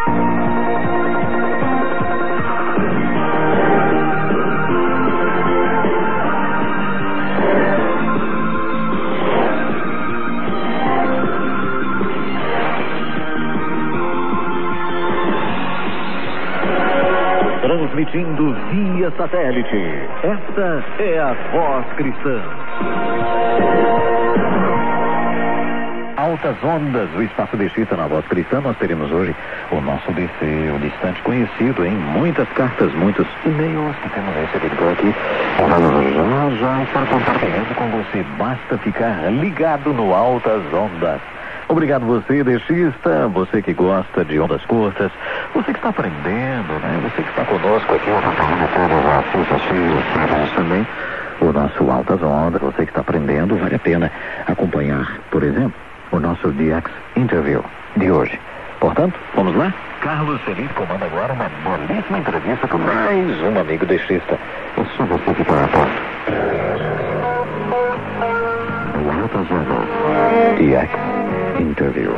Transmitindo via satélite. Esta é a Voz Cristã. Altas ondas, o Espaço Destita na Voz Cristã. Nós teremos hoje o nosso DC, o distante conhecido, em muitas cartas, muitos e-mails que temos recebido por aqui. Vamos já estar compartilhando com você. Basta ficar ligado no Altas Ondas. Obrigado você, destista, você que gosta de ondas curtas, você que está aprendendo, né? Você que está conosco aqui, acompanhando todas as sextas-feiras também, o nosso Altas Ondas, você que está aprendendo, vale a pena acompanhar, por exemplo, o nosso DX Interview de hoje. Portanto, vamos lá? Carlos Feliz comanda agora uma belíssima entrevista com mais um amigo destista. É só você ficar atento. O Altas Ondas, DX Interview.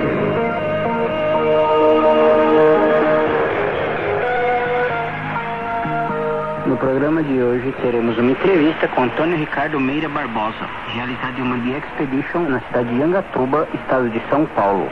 No programa de hoje teremos uma entrevista com Antônio Ricardo Meira Barbosa, realizada em uma The Expedition na cidade de Angatuba, estado de São Paulo.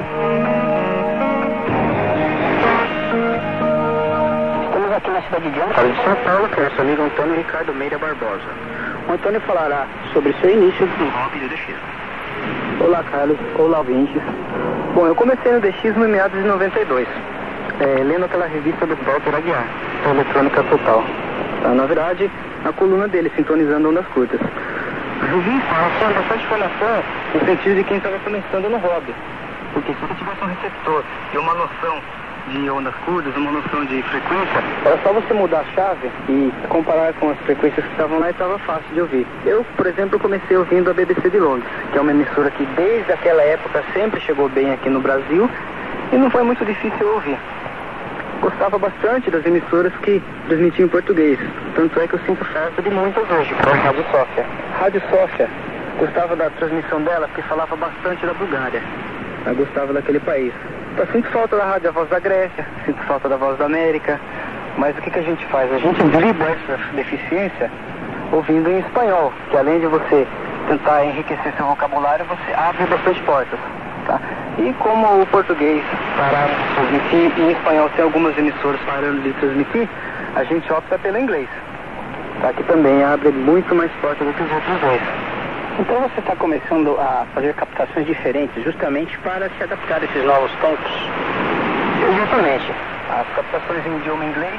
Estamos aqui na cidade de Angatuba, de São Paulo, com nosso amigo Antônio Ricardo Meira Barbosa. O Antônio falará sobre seu início no hobby do DX. Olá, Carlos. Olá, ouvintes. Bom, eu comecei no DX em meados de 92, lendo aquela revista do Walter Aguiar, Eletrônica Total. Na verdade, a coluna dele, Sintonizando Ondas Curtas. A revista tinha bastante informação no sentido de quem estava começando no hobby. Porque se você tivesse um receptor e uma noção de ondas curtas, uma noção de frequência, era só você mudar a chave e comparar com as frequências que estavam lá e estava fácil de ouvir. Eu, por exemplo, comecei ouvindo a BBC de Londres, que é uma emissora que desde aquela época sempre chegou bem aqui no Brasil e não foi muito difícil ouvir. Gostava bastante das emissoras que transmitiam em português, tanto é que eu sinto falta de muitas hoje, como a Rádio Sófia. Rádio Sófia, gostava da transmissão dela porque falava bastante da Bulgária. Eu gostava daquele país. Eu sinto falta da rádio, a Voz da Grécia, sinto falta da Voz da América, mas o que a gente faz? A gente dribla essa deficiência ouvindo em espanhol, que além de você tentar enriquecer seu vocabulário, você abre bastante portas, tá? E como o português pararam de transmitir e em espanhol tem algumas emissoras parando de transmitir, a gente opta pelo inglês, tá? Que também abre muito mais portas do que os outros dois. Então você está começando a fazer captações diferentes justamente para se adaptar a esses novos tempos? Exatamente. As captações em idioma inglês,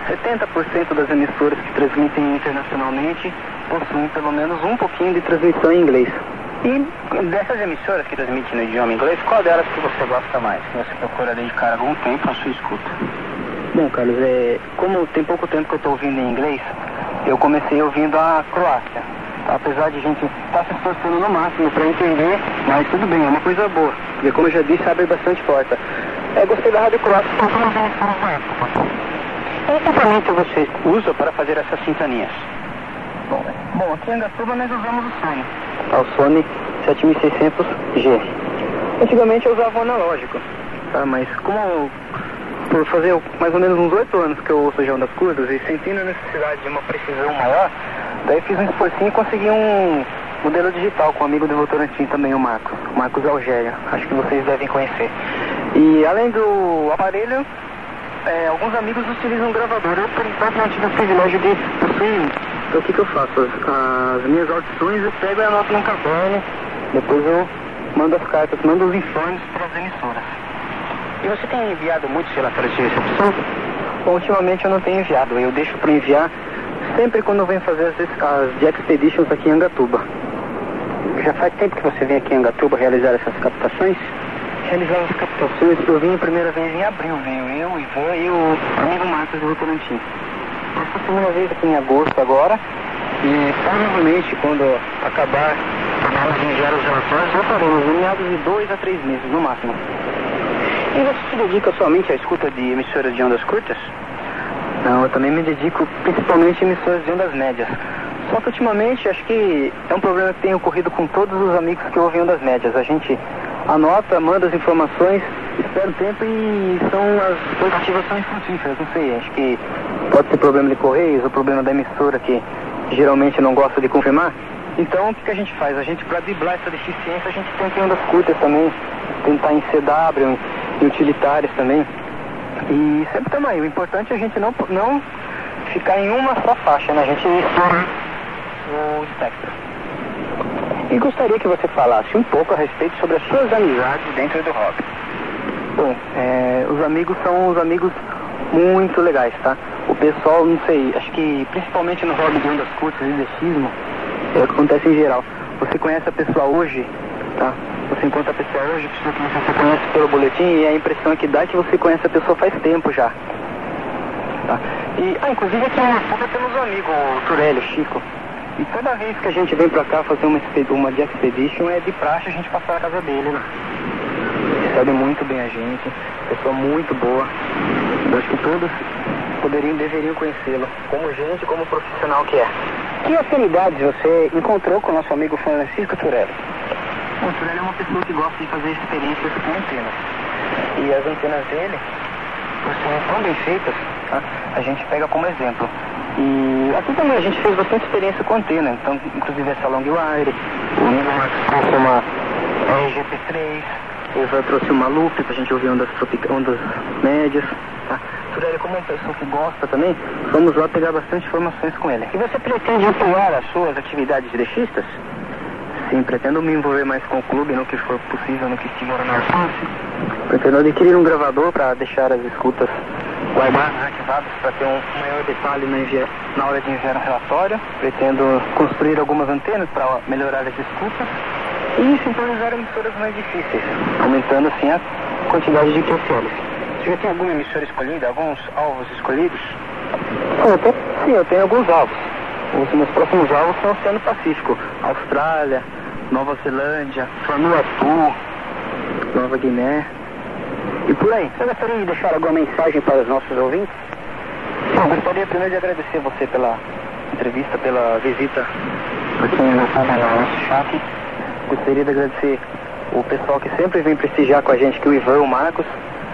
70% das emissoras que transmitem internacionalmente possuem pelo menos um pouquinho de transmissão em inglês. E dessas emissoras que transmitem no idioma inglês, qual delas que você gosta mais? Que você procura dedicar algum tempo à sua escuta? Bom, Carlos, como tem pouco tempo que eu estou ouvindo em inglês, eu comecei ouvindo a Croácia. Apesar de a gente estar se esforçando no máximo para entender, mas tudo bem, é uma coisa boa. Porque como eu já disse, abre bastante porta. Gostei da Rádio Croácia por algumas emissoras da época. Que equipamento você usa para fazer essas sintonias? Bom, aqui em Angatuba nós usamos o Sony. O Sony 7600G. Antigamente eu usava o analógico, tá? Mas como por fazer mais ou menos uns 8 anos que eu ouço já ondas curtas e sentindo a necessidade de uma precisão maior, daí fiz um esforcinho e consegui um modelo digital com um amigo do Votorantim também, o Marcos Algério, acho que vocês devem conhecer. E além do aparelho, alguns amigos utilizam um gravador. Eu, por enquanto, não tive o privilégio de possuir. Então o que eu faço? As minhas audições eu pego e anoto num caderno, depois eu mando as cartas, mando os informes para as emissoras. E você tem enviado muitos relatórios de recepção? Bom, ultimamente eu não tenho enviado, eu deixo para enviar sempre quando eu venho fazer as The Expeditions aqui em Angatuba. Já faz tempo que você vem aqui em Angatuba realizar essas captações? Realizar as captações, eu vim a primeira vez em abril, veio eu, Ivan e o amigo Marcos do Votorantim. Essa segunda vez aqui em agosto agora, e provavelmente quando acabar de enviar os relatórios, voltaremos em meados de 2 a 3 meses no máximo. E você se dedica somente à escuta de emissoras de ondas curtas? Não, eu também me dedico principalmente a emissoras de ondas médias. Só que ultimamente acho que é um problema que tem ocorrido com todos os amigos que ouvem ondas médias. A gente anota, manda as informações, espera um tempo e as positivas são infrutíferas, não sei, acho que pode ser problema de correios ou problema da emissora que geralmente não gosta de confirmar. Então o que a gente faz? A gente, para driblar essa deficiência, a gente tenta em ondas curtas também, tentar em CW, em utilitários também. E sempre estamos aí. O importante é a gente não ficar em uma só faixa, né? A gente explorar o espectro. E gostaria que você falasse um pouco a respeito sobre as suas amizades dentro do hobby. Bom, os amigos são os amigos muito legais, tá? O pessoal, não sei, acho que principalmente no hobby de ondas curtas e dechismo, acontece em geral. Você conhece a pessoa hoje, tá? Você encontra a pessoa hoje, pessoa que você conhece pelo boletim, e a impressão que dá é que você conhece a pessoa faz tempo já. Tá? E, inclusive aqui na fuga temos um amigo, o Turelli, Chico. E toda vez que a gente vem pra cá fazer uma de Expedition, é de praxe a gente passar na casa dele, né? Recebe muito bem a gente, pessoa muito boa. Eu acho que todos deveriam conhecê-lo, como gente, como profissional que é. Que afinidades você encontrou com o nosso amigo Francisco Turelli? O Turelli é uma pessoa que gosta de fazer experiências com antenas. E as antenas dele, por serem tão bem feitas, tá? A gente pega como exemplo. E aqui também a gente fez bastante experiência com antena, então inclusive essa Long Wire, o Nino trouxe uma RGP3, o Ivan trouxe uma Loop pra gente ouvir ondas médias, tá? Turelli, como uma pessoa que gosta também, vamos lá pegar bastante informações com ele. E você pretende ampliar as suas atividades dechistas? Sim, pretendo me envolver mais com o clube no que for possível, no que estiver no alcance. Pretendo adquirir um gravador para deixar as escutas guardadas, ativadas, para ter um maior detalhe na hora de enviar um relatório. Pretendo construir algumas antenas para melhorar as escutas e sincronizar emissoras mais difíceis, aumentando assim a quantidade de QSLs. Você já tem alguma emissora escolhida, alguns alvos escolhidos? Sim, eu tenho alguns alvos. Os meus próximos alvos são o Oceano Pacífico, Austrália, Nova Zelândia, Vanuatu, Nova Guiné e por aí. Você gostaria de deixar alguma mensagem para os nossos ouvintes? Eu gostaria primeiro de agradecer você pela entrevista, pela visita aqui no nosso chat. Gostaria de agradecer o pessoal que sempre vem prestigiar com a gente, que o Ivan e o Marcos.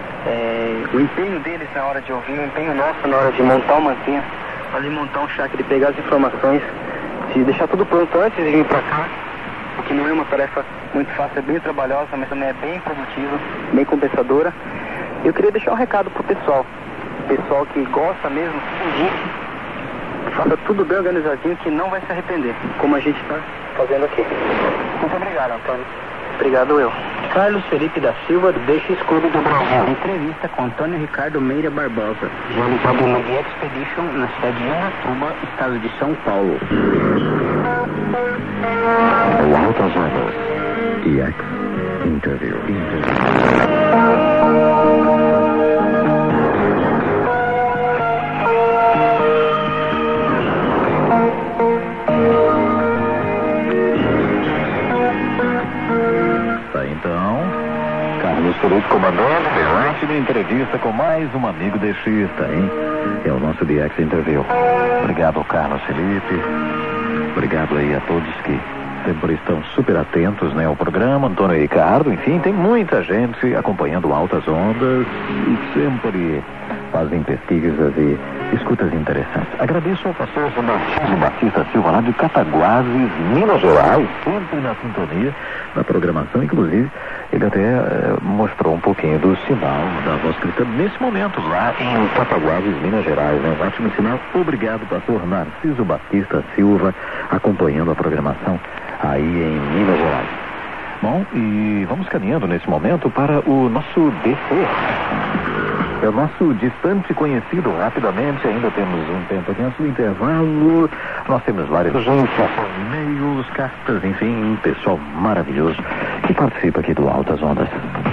O empenho deles na hora de ouvir, o empenho nosso na hora de montar uma antena, ali montar um chat, de pegar as informações, de deixar tudo pronto antes de vir pra cá, o que não é uma tarefa muito fácil, é bem trabalhosa, mas também é bem produtiva, bem compensadora. Eu queria deixar um recado pro pessoal que gosta mesmo, faça tudo bem organizadinho, que não vai se arrepender, como a gente está fazendo aqui. Muito obrigado, Antônio. Obrigado eu. Carlos Felipe da Silva, Deixa Escudo do Brasil. Entrevista com Antônio Ricardo Meira Barbosa, realizado no The Expedition, na cidade de Aratuba, estado de São Paulo. Altas Ondas. EX Interview. Então, Carlos Felipe comandando, ótima entrevista com mais um amigo deixista, hein? É o nosso DX Interview. Obrigado, Carlos Felipe. Obrigado aí a todos que sempre estão super atentos, né, ao programa. Antônio e Ricardo, enfim, tem muita gente acompanhando Altas Ondas e sempre fazem pesquisas e escutas interessantes. Agradeço ao pastor Narciso Batista Silva, lá de Cataguases, Minas Gerais, sempre na sintonia da programação. Inclusive, ele até mostrou um pouquinho do sinal da voz cristã nesse momento, lá em Cataguases, Minas Gerais, né? Um ótimo sinal. Obrigado, pastor Narciso Batista Silva, acompanhando a programação aí em Minas Gerais. Bom, e vamos caminhando nesse momento para o nosso DC. É o nosso distante conhecido. Rapidamente, ainda temos um tempo aqui antes do intervalo. Nós temos várias agências, e-mails, cartas, enfim, pessoal maravilhoso que participa aqui do Altas Ondas.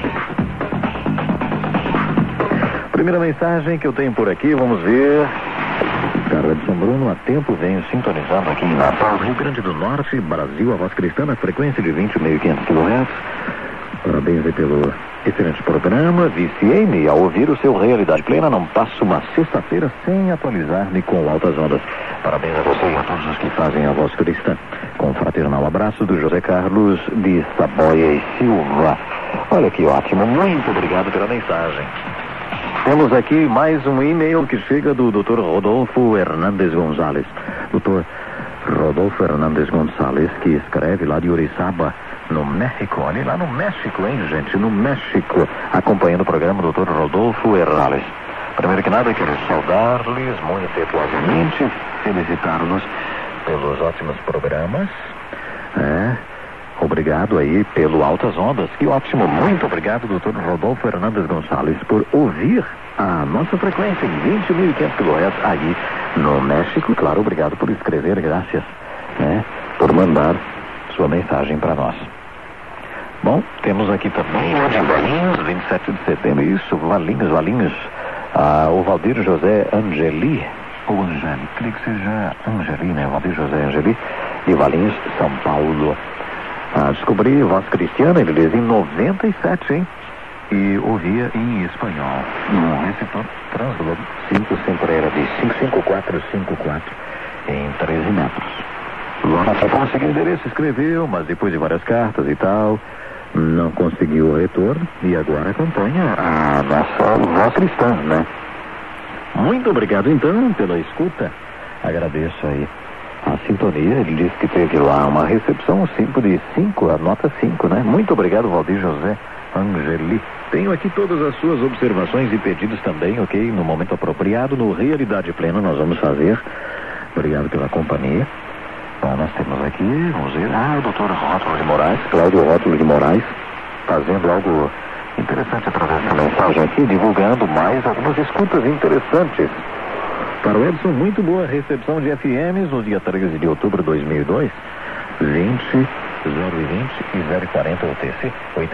Primeira mensagem que eu tenho por aqui, vamos ver. Carla de São Bruno, há tempo venho sintonizando aqui em Natal, Rio Grande do Norte, Brasil, a voz cristã na frequência de 20.500 kHz. Parabéns aí pelo excelente programa. Viciei-me ao ouvir o seu Realidade Plena. Não passo uma sexta-feira sem atualizar-me com Altas Ondas. Parabéns a você e a todos os que fazem a voz cristã. Com um fraternal abraço do José Carlos de Saboia e Silva. Olha que ótimo. Muito obrigado pela mensagem. Temos aqui mais um e-mail que chega do Dr. Rodolfo Hernandes Gonzalez. Dr. Rodolfo Hernandes Gonzalez, que escreve lá de Orizaba, no México. Olha lá no México, hein, gente? No México, acompanhando o programa do Dr. Rodolfo Hernandes. Primeiro que nada, quero saudar-lhes muito afetuosamente, felicitar-los pelos ótimos programas. Obrigado aí pelo Altas Ondas. Que ótimo. Muito obrigado, Dr. Rodolfo Hernandes Gonçalves, por ouvir a nossa frequência em 20.500 kHz aí no México. Claro, obrigado por escrever, graças, por mandar sua mensagem para nós. Bom, temos aqui também de Valinhos, 27 de setembro, isso, Valinhos. O Valdir José Angeli, ou Angeli, creio que seja Angeli, né? Valdir José Angeli, de Valinhos, São Paulo. Descobri voz cristiana, ele diz, em 97, hein? E ouvia em espanhol. No receptor Transglobo 5, sempre era de 55454 em 13 metros. Logo para conseguir o endereço, escreveu, mas depois de várias cartas e tal, não conseguiu o retorno e agora acompanha a nossa voz cristã, né? Muito obrigado, então, pela escuta. Agradeço aí a sintonia. Ele disse que teve lá uma recepção 5 de 5, a nota 5, né? Muito obrigado, Valdir José Angeli. Tenho aqui todas as suas observações e pedidos também, ok? No momento apropriado, no Realidade Plena, nós vamos fazer. Obrigado pela companhia. Bom, nós temos aqui, vamos ver, o doutor Rótulo de Moraes, Cláudio Rótulo de Moraes, fazendo algo interessante através dessa mensagem aqui, divulgando mais algumas escutas interessantes. Para o Edson, muito boa recepção de FMs no dia 13 de outubro de 2002, 20, 020 e 040 UTC,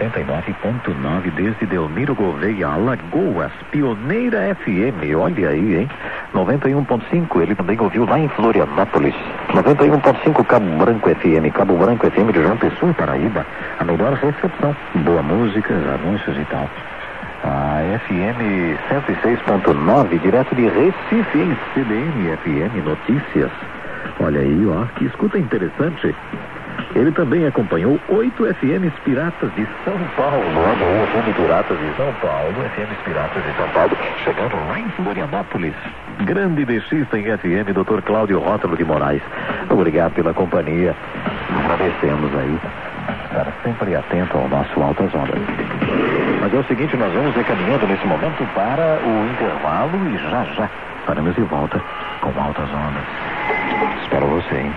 89.9 desde Delmiro Gouveia, Alagoas, Pioneira FM, olha aí, hein? 91.5, ele também ouviu lá em Florianópolis. 91.5 Cabo Branco FM de João Pessoa, Paraíba, a melhor recepção, boa música, anúncios e tal. A FM 106.9, direto de Recife, em CBN FM Notícias. Olha aí, ó, que escuta interessante. Ele também acompanhou 8 FMs Piratas de São Paulo. Olha aí, FM Piratas de São Paulo, FMs Piratas de São Paulo, chegando lá em Florianópolis. Grande deixista em FM, Dr. Cláudio Rótulo de Moraes. Obrigado pela companhia. Agradecemos aí. Estar sempre atento ao nosso Altas Ondas. Mas é o seguinte, nós vamos recaminhando nesse momento para o intervalo e já estaremos de volta com Altas Ondas. Espero você, hein?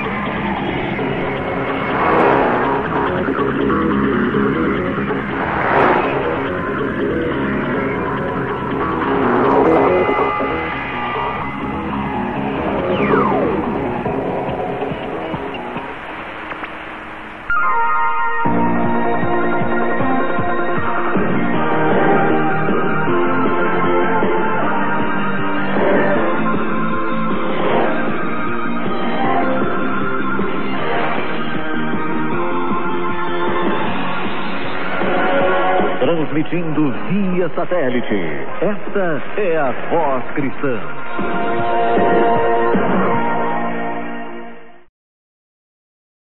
Transmitindo via satélite. Esta é a Voz Cristã.